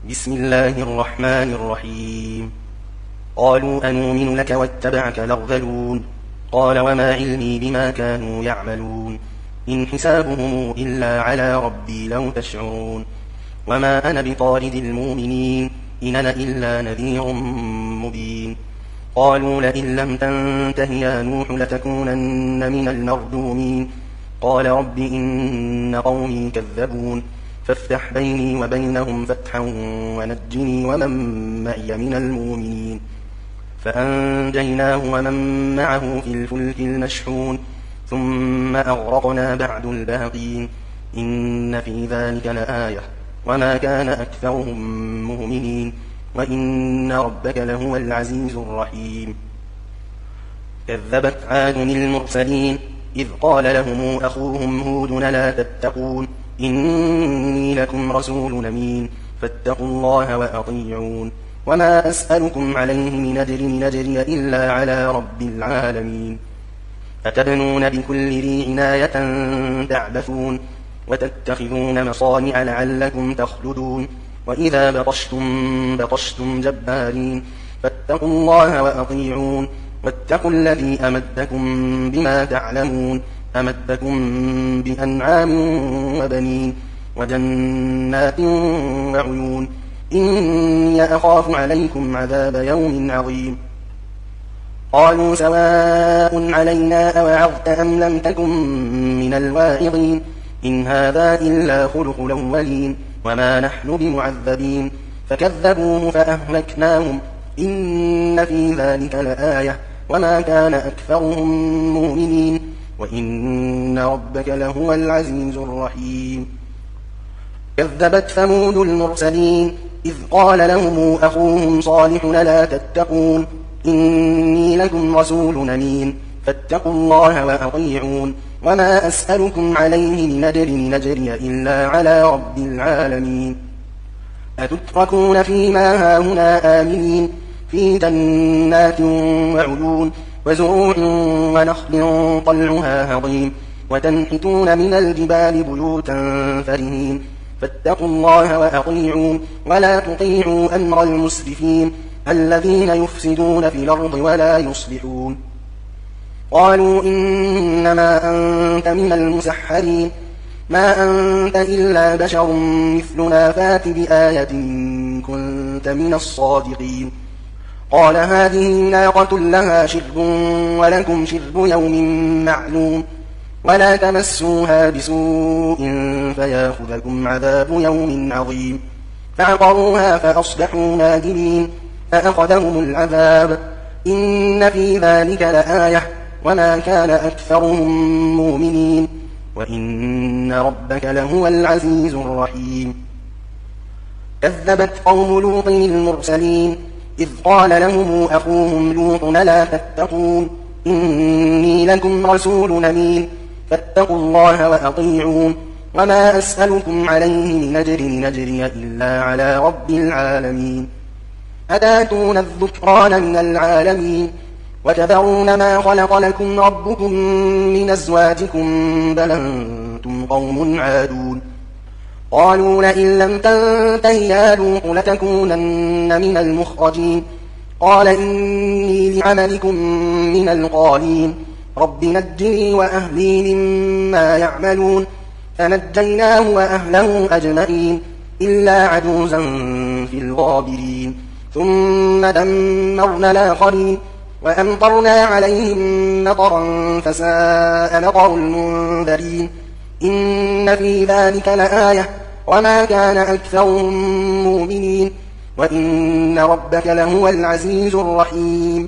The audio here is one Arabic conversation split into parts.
بسم الله الرحمن الرحيم. قالوا أنؤمن لك واتبعك الأرذلون. قال وما علمي بما كانوا يعملون، إن حسابهم إلا على ربي لو تشعرون. وما أنا بطارد المؤمنين، إن أنا إلا نذير مبين. قالوا لئن لم تنته يا نوح لتكونن من المرجومين. قال رب إن قومي كذبون، فافتح بيني وبينهم فتحا ونجني ومن معي من المؤمنين. فأنجيناه ومن معه في الفلك المشحون، ثم أغرقنا بعد الباقين. إن في ذلك لآية وما كان أكثرهم مؤمنين، وإن ربك لهو العزيز الرحيم. كذبت عاد المرسلين، إذ قال لهم أخوهم هود لا تتقون، إني لكم رسول أمين، فاتقوا الله وأطيعون. وما أسألكم عليه من أجر نجري إلا على رب العالمين. أتبنون بكل ريع آية تعبثون، وتتخذون مصانع لعلكم تخلدون، وإذا بطشتم جبارين، فاتقوا الله وأطيعون. واتقوا الذي أمدكم بما تعلمون، أمدكم بأنعام وبنين وجنات وعيون. إني أخاف عليكم عذاب يوم عظيم. قالوا سواء علينا أوعظت أم لم تكن من الواعظين، إن هذا إلا خلق الأولين وما نحن بمعذبين. فكذبوه فأهلكناهم، إن في ذلك لآية وما كان أكثرهم مؤمنين، وإن ربك لهو العزيز الرحيم. كذبت ثمود المرسلين، إذ قال لهم أخوهم صالح لا تتقون، إني لكم رسول أمين، فاتقوا الله وأطيعون. وما أسألكم عليه من أجر نجري إلا على رب العالمين. أتتركون فيما هاهنا آمنين، في جنات وعيون وزروع ونخل طلعها هضيم، وتنحتون من الجبال بيوتا فرهين. فاتقوا الله وأطيعون، ولا تطيعوا أمر المسرفين الذين يفسدون في الأرض ولا يصلحون. قالوا إنما أنت من المسحرين، ما أنت إلا بشر مثلنا، فات بآية إن كنت من الصادقين. قال هذه ناقة لها شرب ولكم شرب يوم معلوم، ولا تمسوها بسوء فياخذكم عذاب يوم عظيم. فعقروها فأصبحوا نادمين، فأخذهم العذاب. إن في ذلك لآية وما كان أكثرهم مؤمنين، وإن ربك لهو العزيز الرحيم. كذبت قوم لوط المرسلين، إذ قال لهم أخوهم لوط لا تتقون، إني لكم رسول أمين، فاتقوا الله وأطيعون. وما أسألكم عليه من أجر نجري إلا على رب العالمين. أتاتون الذكران من العالمين، وتذرون ما خلق لكم ربكم من أزواجكم، بل أنتم قوم عادون. قالوا لئن لم تنته يا لوط لتكونن من المخرجين. قال إني لعملكم من القالين، رب نجني وأهلي مما يعملون. فنجيناه وأهله أجمعين إلا عجوزا في الغابرين. ثم دمرنا الآخرين، وأمطرنا عليهم مطرا فساء مطر المنذرين. إن في ذلك لآية وما كان أكثرهم مؤمنين، وإن ربك لهو العزيز الرحيم.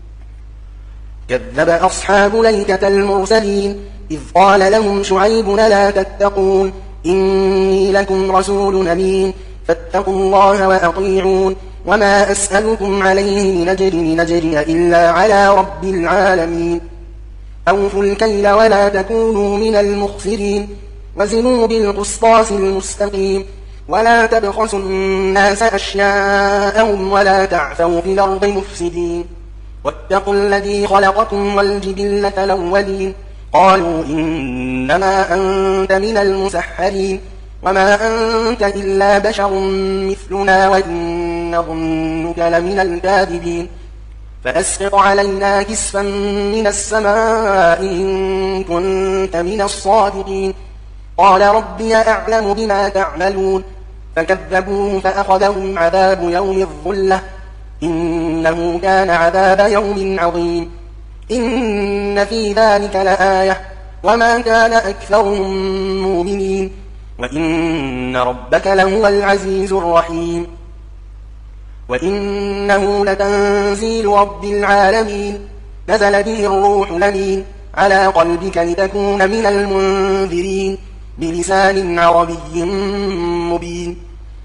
كذب أصحاب الأيكة المرسلين، إذ قال لهم شعيب لا تتقون، إني لكم رسول أمين، فاتقوا الله وأطيعون. وما أسألكم عليه من أجر نجري إلا على رب العالمين. أوفوا الكيل ولا تكونوا من المخسرين، وزنوا بالقسطاس المستقيم، ولا تبخسوا الناس أشياءهم ولا تعثوا في الأرض مفسدين. واتقوا الذي خلقكم والجبلة الأولين. قالوا إنما أنت من المسحرين، وما أنت إلا بشر مثلنا وإن نظنك لمن الكاذبين فأسقط علينا كسفا من السماء إن كنت من الصادقين قال ربي أعلم بما تعملون فكذبوه فأخذهم عذاب يوم الظلة إنه كان عذاب يوم عظيم إن في ذلك لآية وما كان أكثرهم مؤمنين وإن ربك لهو العزيز الرحيم وإنه لتنزيل رب العالمين نزل به الروح الأمين على قلبك لتكون من المنذرين بلسان عربي مبين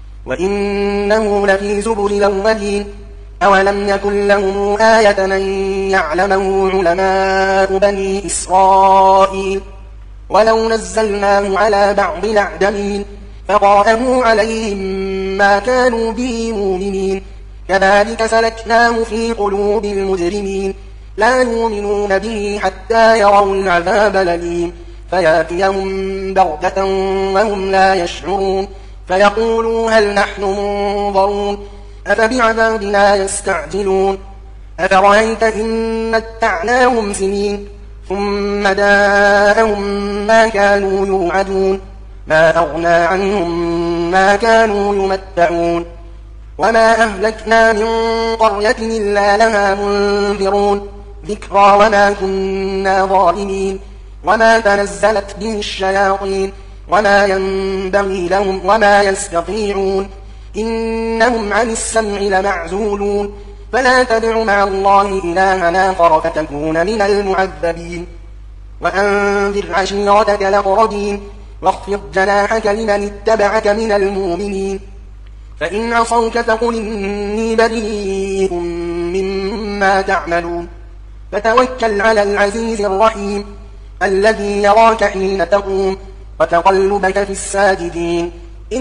وإنه لفي زبر الأولين أولم يكن لهم آية أن يعلمه علماء بني إسرائيل ولو نزلناه على بعض الأعجمين فقرأه عليهم ما كانوا به مؤمنين كذلك سلكناه في قلوب المجرمين لا يؤمنون به حتى يروا العذاب الأليم فيأتيهم بغتة وهم لا يشعرون فيقولوا هل نحن منظرون أفبعذابنا يستعجلون أفرأيت إن متعناهم سنين ثم جاءهم ما كانوا يوعدون ما أغنى عنهم ما كانوا يمتعون وما أهلكنا من قرية إلا لها منذرون ذكرى وما كنا ظالمين وما تنزلت به الشياطين وما ينبغي لهم وما يستطيعون إنهم عن السمع لمعزولون فلا تدع مع الله إلها آخر فتكون من المعذبين وأنذر عشيرتك الأقربين واخفض جناحك لمن اتبعك من المؤمنين فإن عصوك فقل إني بريء مما تعملون فتوكل على العزيز الرحيم الذي يراك حين تقوم وتقلبك في الساجدين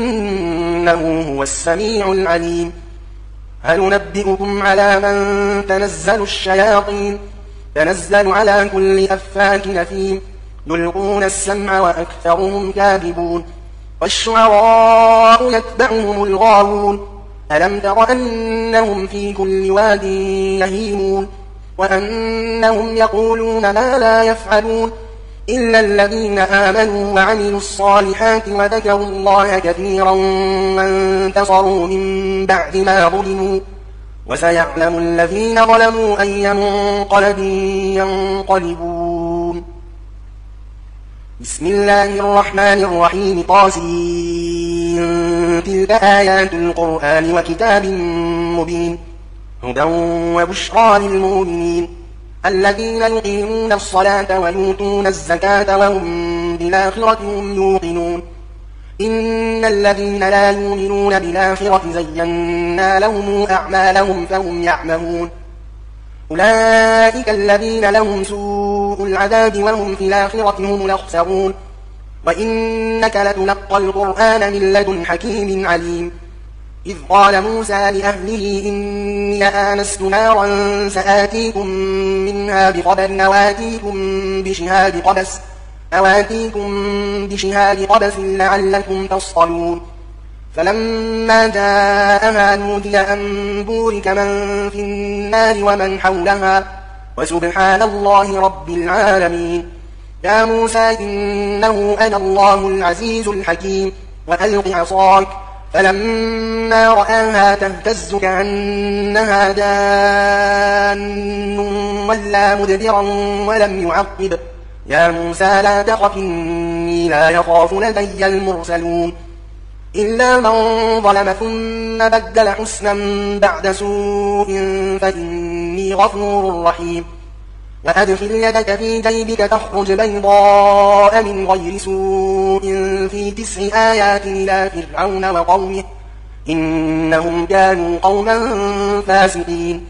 إنه هو السميع العليم هل ننبئكم على من تنزل الشياطين تنزل على كل أفاك نثيم يلقون السمع وأكثرهم كاذبون والشعراء يتبعهم الغاوون ألم تر أنهم في كل واد يهيمون وأنهم يقولون ما لا يفعلون إلا الذين آمنوا وعملوا الصالحات وذكروا الله كثيرا وانتصروا من بعد ما ظلموا وسيعلم الذين ظلموا أي منقلب ينقلبون بسم الله الرحمن الرحيم طاسين تلك آيات القرآن وكتاب مبين هدى وبشرى للمؤمنين الذين يقيمون الصلاة ويؤتون الزكاة وهم بالآخرة هم يوقنون إن الذين لا يؤمنون بالآخرة زينا لهم أعمالهم فهم يعمهون أولئك الذين لهم سوء العذاب وهم في الآخرة هم الأخسرون وإنك لتلقى القرآن من لدن حكيم عليم إذ قال موسى لأهله إني آنست نارا سآتيكم منها بخبر أواتيكم بشهاب قبس لعلكم تصطلون فلما جاءها نودي أن بورك من في النار ومن حولها وسبحان الله رب العالمين يا موسى إنه أنا الله العزيز الحكيم وألق عصاك فلما رآها تهتز كأنها جان ولا مدبرا ولم يعقب يا موسى لا تخف إني لا يخاف لدي المرسلون إلا من ظلم ثم بدل حسنا بعد سوء فإني غفور رحيم وأدخل يدك في جيبك تخرج بيضاء من غير سوء في 9 آيات إلى فرعون وقومه إنهم كانوا قوما فاسقين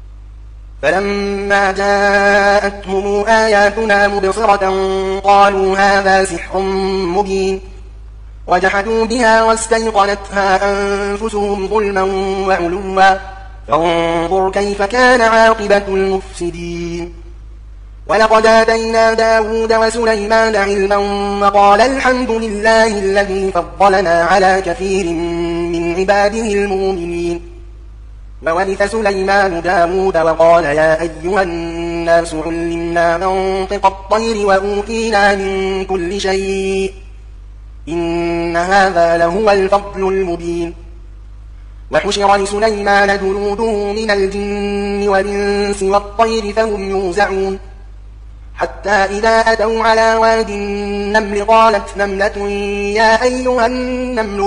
فلما جاءتهم آياتنا مبصرة قالوا هذا سحر مبين وجحدوا بها واستيقنتها أنفسهم ظلما وعلوا فانظر كيف كان عاقبة المفسدين ولقد آتينا داود وسليمان علما وقال الحمد لله الذي فضلنا على كثير من عباده المؤمنين. وورث سليمان داود وقال يا أيها الناس علمنا منطق الطير وأوتينا من كل شيء إن هذا لهو الفضل المبين. وحشر لسليمان جنوده من الجن والإنس والطير فهم يوزعون حتى إذا أتوا على واد النمل قالت نملة يا أيها النمل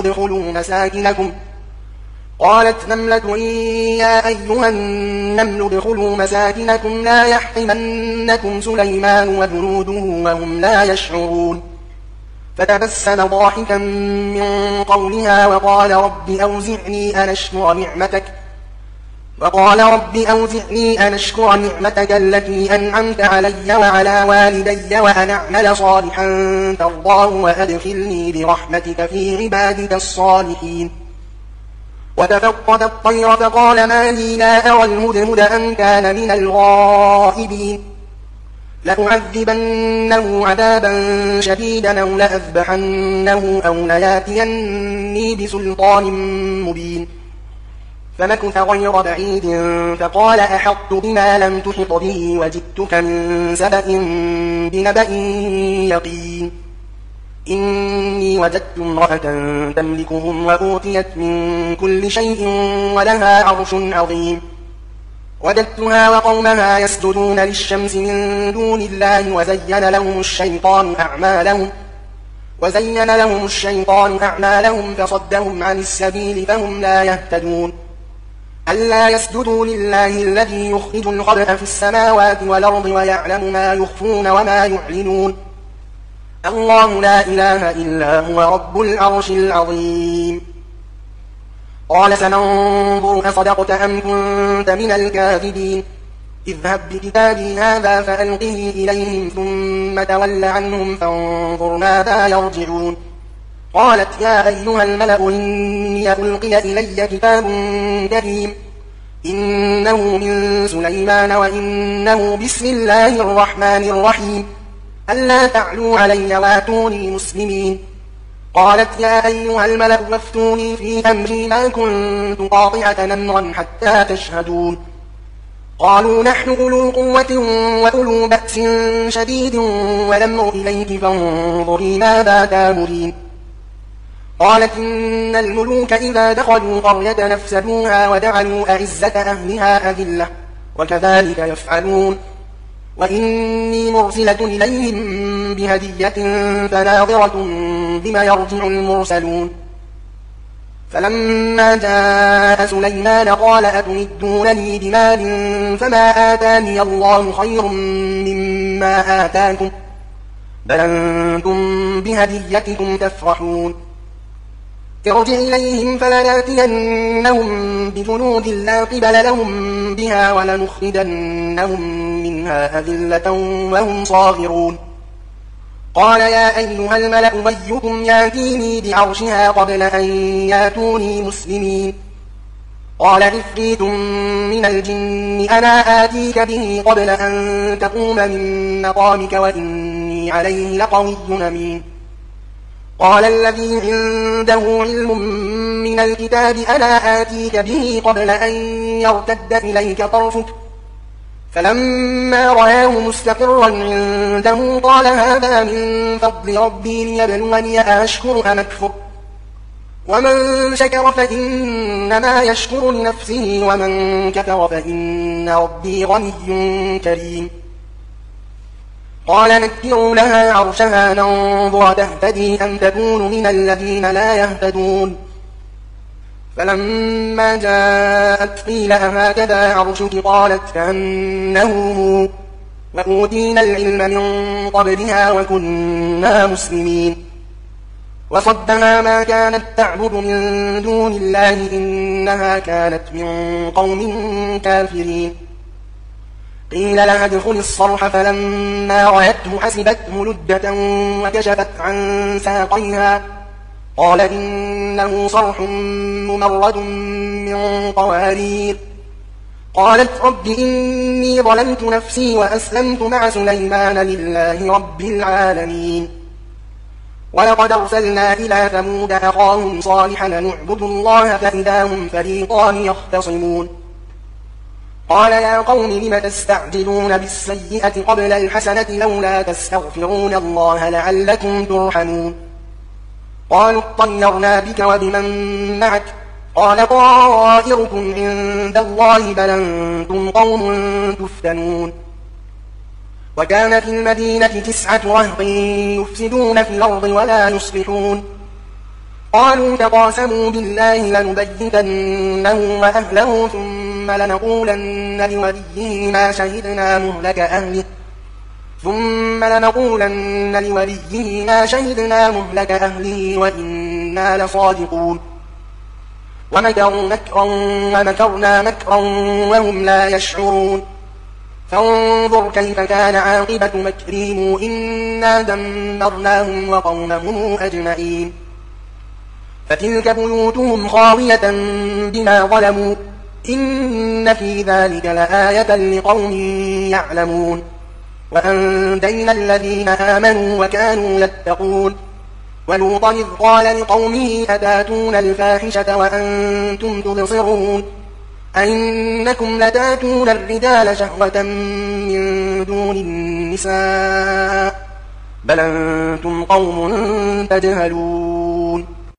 ادخلوا مساكنكم لا يحطمنكم سليمان وجنوده وهم لا يشعرون. فتبسم ضاحكا من قولها وقال رب أوزعني أن أشكر نعمتك التي أنعمت علي وعلى والدي وأن أعمل صالحا ترضاه وأدخلني برحمتك في عبادك الصالحين. وتفقد الطير فقال ما لي لا أرى الهدهد أم كان من الغائبين. لأعذبنه عذابا شديدا أو لأذبحنه أو لياتيني بسلطان مبين. فمكث غير بعيد فقال أحطت بما لم تحط به وجئتك من سبأ بنبأ يقين. إني وجدت امرأة تملكهم وأوتيت من كل شيء ولها عرش عظيم. وجدتها وقومها يسجدون للشمس من دون الله وزين لهم الشيطان أعمالهم فصدهم عن السبيل فهم لا يهتدون. ألا يسجدوا لله الذي يخرج الخبأ في السماوات والأرض ويعلم ما يخفون وما يعلنون. الله لا إله إلا هو رب العرش العظيم. قال سننظر أصدقت أم كنت من الكاذبين. اذهب بكتابي هذا فألقه إليهم ثم تول عنهم فانظر ماذا يرجعون. قالت يا أيها الملأ إني ألقي إلي كتاب كريم إنه من سليمان وإنه بسم الله الرحمن الرحيم ألا تعلوا علي واتوني مسلمين. قالت يا أيها الملأ وافتوني في أمري ما كنت قاطعة أمرا حتى تشهدون. قالوا نحن أولو قوة وأولو بأس شديد والأمر إليك فانظري ماذا تأمرين. قالت إن الملوك إذا دخلوا قرية نفسدوها وجعلوا أعزة أهلها أذلة وكذلك يفعلون. وإني مرسلة إليهم بهدية فناظرة بما يرجع المرسلون. فلما جاء سليمان قال أتمدونني بمال فما آتاني الله خير مما آتاكم بل أنتم بهديتكم تفرحون. ارجع إليهم فلنأتينهم بجنود لا قبل لهم بها ولنخرجنهم منها أذلة وهم صاغرون. قال يا أيها الملأ أيكم يأتيني بعرشها قبل أن يأتوني مسلمين. قال عفريت من الجن أنا آتيك به قبل أن تقوم من مقامك وإني عليه لقوي أمين. قال الذي عنده علم من الكتاب أنا آتيك به قبل أن يرتد إليك طرفك فلما رآه مستقرا عنده قال هذا من فضل ربي ليبلوني أشكر أم أكفر ومن شكر فإنما يشكر لنفسه ومن كفر فإن ربي غني كريم. قال نكروا لها عرشها ننظر تهتدي أم تكون من الذين لا يهتدون. فلما جاءت قيل أهكذا عرشك قالت كأنه هو وأوتينا العلم من قبلها وكنا مسلمين. وصدها ما كانت تعبد من دون الله إنها كانت من قوم كافرين. قيل لها ادخل الصرح فلما رأته حسبته لجة وكشفت عن ساقيها قال إنه صرح ممرد من قوارير قالت رب إني ظلمت نفسي وأسلمت مع سليمان لله رب العالمين. ولقد أرسلنا إلى ثمود أخاهم صالحا نعبد الله فإذا هم فريقان يختصمون. قال يا قوم لم تستعجلون بالسيئة قبل الحسنة لولا تستغفرون الله لعلكم ترحمون. قالوا اطيرنا بك وبمن معك قال طائركم عند الله بل أنتم قوم تفتنون. وكان في المدينة 9 رهط يفسدون في الأرض ولا يصلحون. قالوا تقاسموا بالله لنبيتنه وأهله ثم لنقولن لوليه ما شهدنا مهلك أهله وإنا لصادقون. ومكروا مكرا ومكرنا مكرا وهم لا يشعرون. فانظر كيف كان عاقبة مكرهم إنا دمرناهم وقومهم أجمعين. فتلك بيوتهم خاوية بما ظلموا إن في ذلك لآية لقوم يعلمون. وأنجينا الذين آمنوا وكانوا يتقون. ولوطا إذ قال لقومه أتاتون الفاحشة وأنتم تبصرون أئنكم لتاتون الرجال شهوة من دون النساء بل أنتم قوم تجهلون.